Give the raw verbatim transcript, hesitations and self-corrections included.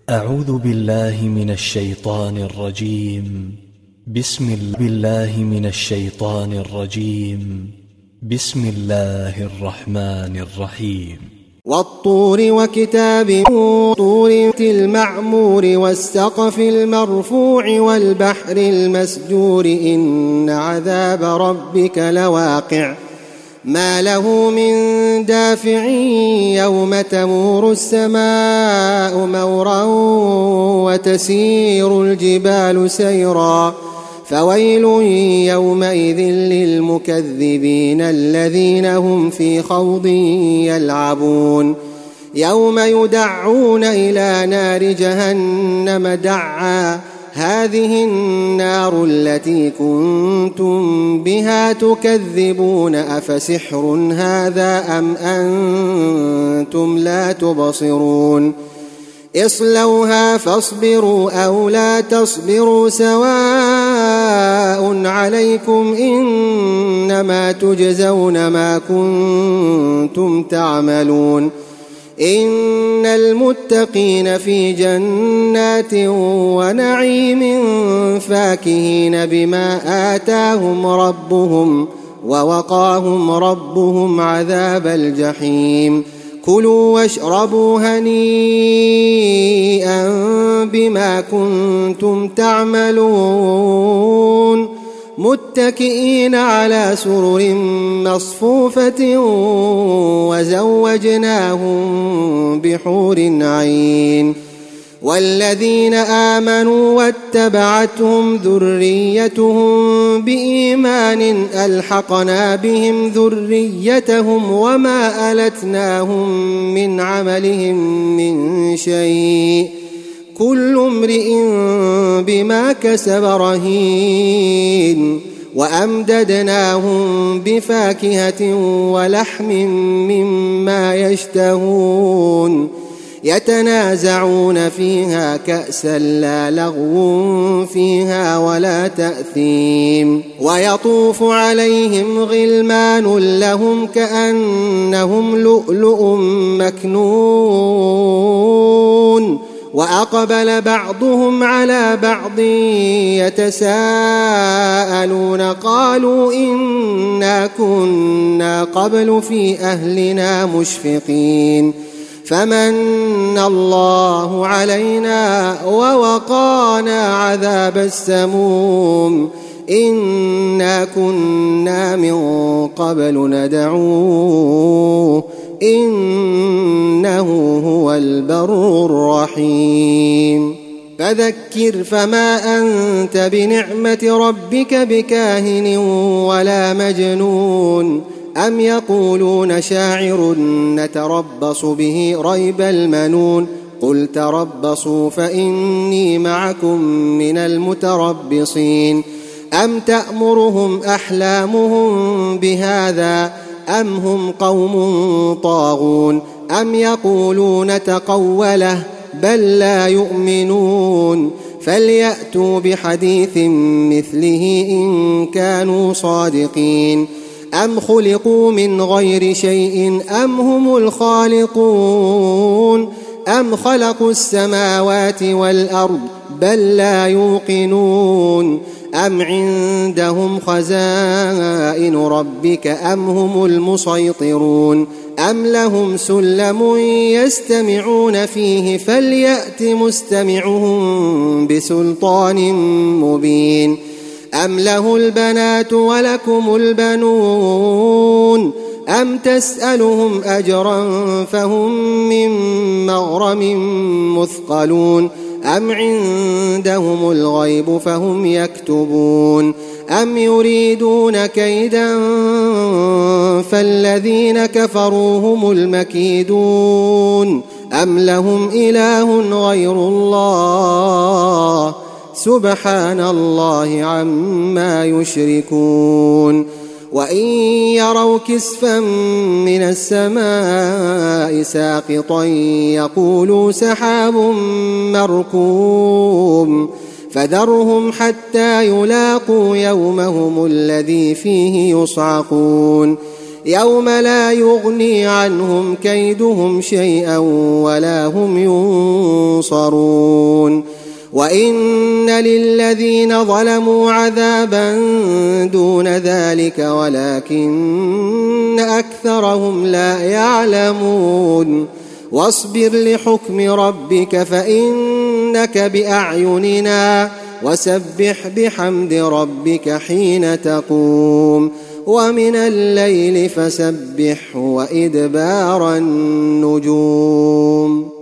أعوذ بالله من الشيطان الرجيم. بسم الله من الشيطان الرجيم. بسم الله الرحمن الرحيم. والطور وكتاب طور المعمور والسقف المرفوع والبحر المسجور إن عذاب ربك لواقع ما له من دافع يوم تمور السماء مورا وتسير الجبال سيرا فويل يومئذ للمكذبين الذين هم في خوض يلعبون يوم يدعون إلى نار جهنم دعا هذه النار التي كنتم بها تكذبون أفسحر هذا أم أنتم لا تبصرون اصلوها فاصبروا أو لا تصبروا سواء عليكم إنما تجزون ما كنتم تعملون إن المتقين في جنات ونعيم فاكهين بما آتاهم ربهم ووقاهم ربهم عذاب الجحيم كلوا واشربوا هنيئا بما كنتم تعملون متكئين على سرر مصفوفة وزوجناهم بحور عين والذين آمنوا واتبعتهم ذريتهم بإيمان ألحقنا بهم ذريتهم وما ألتناهم من عملهم من شيء كل امرئ بما كسب رهين وأمددناهم بفاكهة ولحم مما يشتهون يتنازعون فيها كأسا لا لغو فيها ولا تأثيم ويطوف عليهم غلمان لهم كأنهم لؤلؤ مكنون وأقبل بعضهم على بعض يتساءلون قالوا إنا كنا قبل في أهلنا مشفقين فمن الله علينا ووقانا عذاب السموم إنا كنا من قبل ندعوه إنه هو البر الرحيم فذكر فما أنت بنعمة ربك بكاهن ولا مجنون أم يقولون شاعر نتربص به ريب المنون قل تربصوا فإني معكم من المتربصين أم تأمرهم أحلامهم بهذا أم هم قوم طاغون أم يقولون تقوله بل لا يؤمنون فليأتوا بحديث مثله إن كانوا صادقين أم خلقوا من غير شيء أم هم الخالقون أم خلقوا السماوات والأرض بل لا يوقنون أم عندهم خزائن ربك أم هم المسيطرون أم لهم سلم يستمعون فيه فليأت مستمعهم بسلطان مبين أم له البنات ولكم البنون أم تسألهم أجرا فهم من مغرم مثقلون أم عندهم الغيب فهم يكتبون أم يريدون كيدا فالذين كفروا هم المكيدون أم لهم إله غير الله سبحان الله عما يشركون وإن يروا كسفا من السماء ساقطا يقولوا سحاب مركوم فذرهم حتى يلاقوا يومهم الذي فيه يصعقون يوم لا يغني عنهم كيدهم شيئا ولا هم ينصرون وإن للذين ظلموا عذابا دون ذلك ولكن أكثرهم لا يعلمون واصبر لحكم ربك فإنك بأعيننا وسبح بحمد ربك حين تقوم ومن الليل فسبح وإدبار النجوم